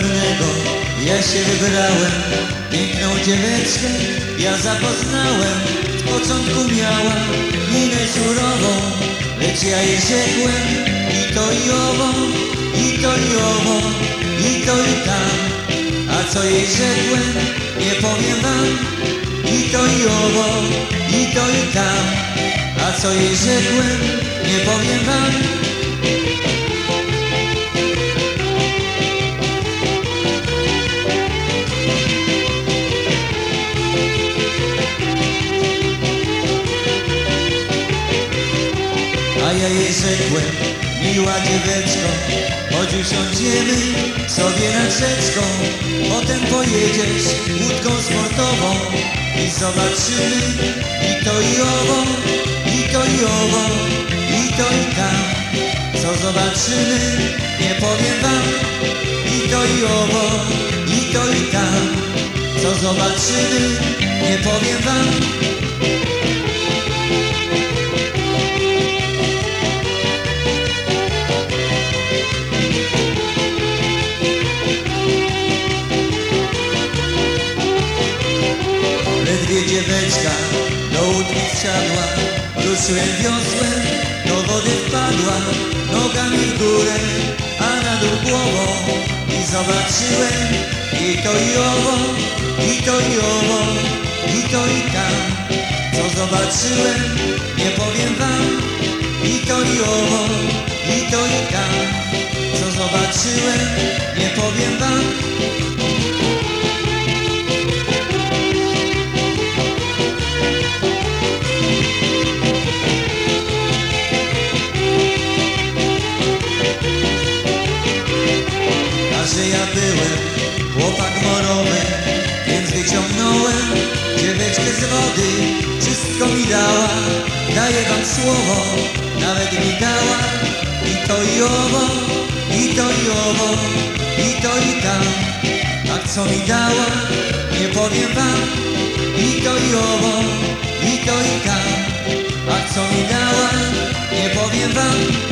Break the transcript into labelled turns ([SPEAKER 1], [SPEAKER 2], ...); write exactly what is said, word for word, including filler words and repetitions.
[SPEAKER 1] pełnego ja się wybrałem. Piękną dzieweczkę ja zapoznałem. Z początku miała minę surową, lecz ja jej rzekłem i to i owo, i to i owo, i to i tam. A co jej rzekłem, nie powiem wam. I to i owo, i to i tam. A co jej rzekłem, nie powiem wam. A ja jej rzekłem, miła dzieweczko, chodź usiądziemy sobie nad rzeczką. Potem pojedziesz łódką sportową i zobaczymy i to i owo, i to i owo, i to i tam. Co zobaczymy, nie powiem wam. I to i owo, i to i tam. Co zobaczymy, nie powiem wam. Ledwie dzieweczka do łódki wsiadła, ruszyłem wiosłem, do wody wpadła, nogami w górę, a na dół głową. I zobaczyłem i to i owo, i to i owo, i to i tam. Co zobaczyłem, nie powiem wam. I to i owo, i to i tam. Co zobaczyłem, nie powiem wam. Że ja byłem chłopak morowy, więc wyciągnąłem dzieweczkę z wody. Wszystko mi dała, daję wam słowo, nawet mi dała. I to i owo, i to i owo, i to i tam. A co mi dała, nie powiem wam. I to i owo, i to i tam. A co mi dała, nie powiem wam.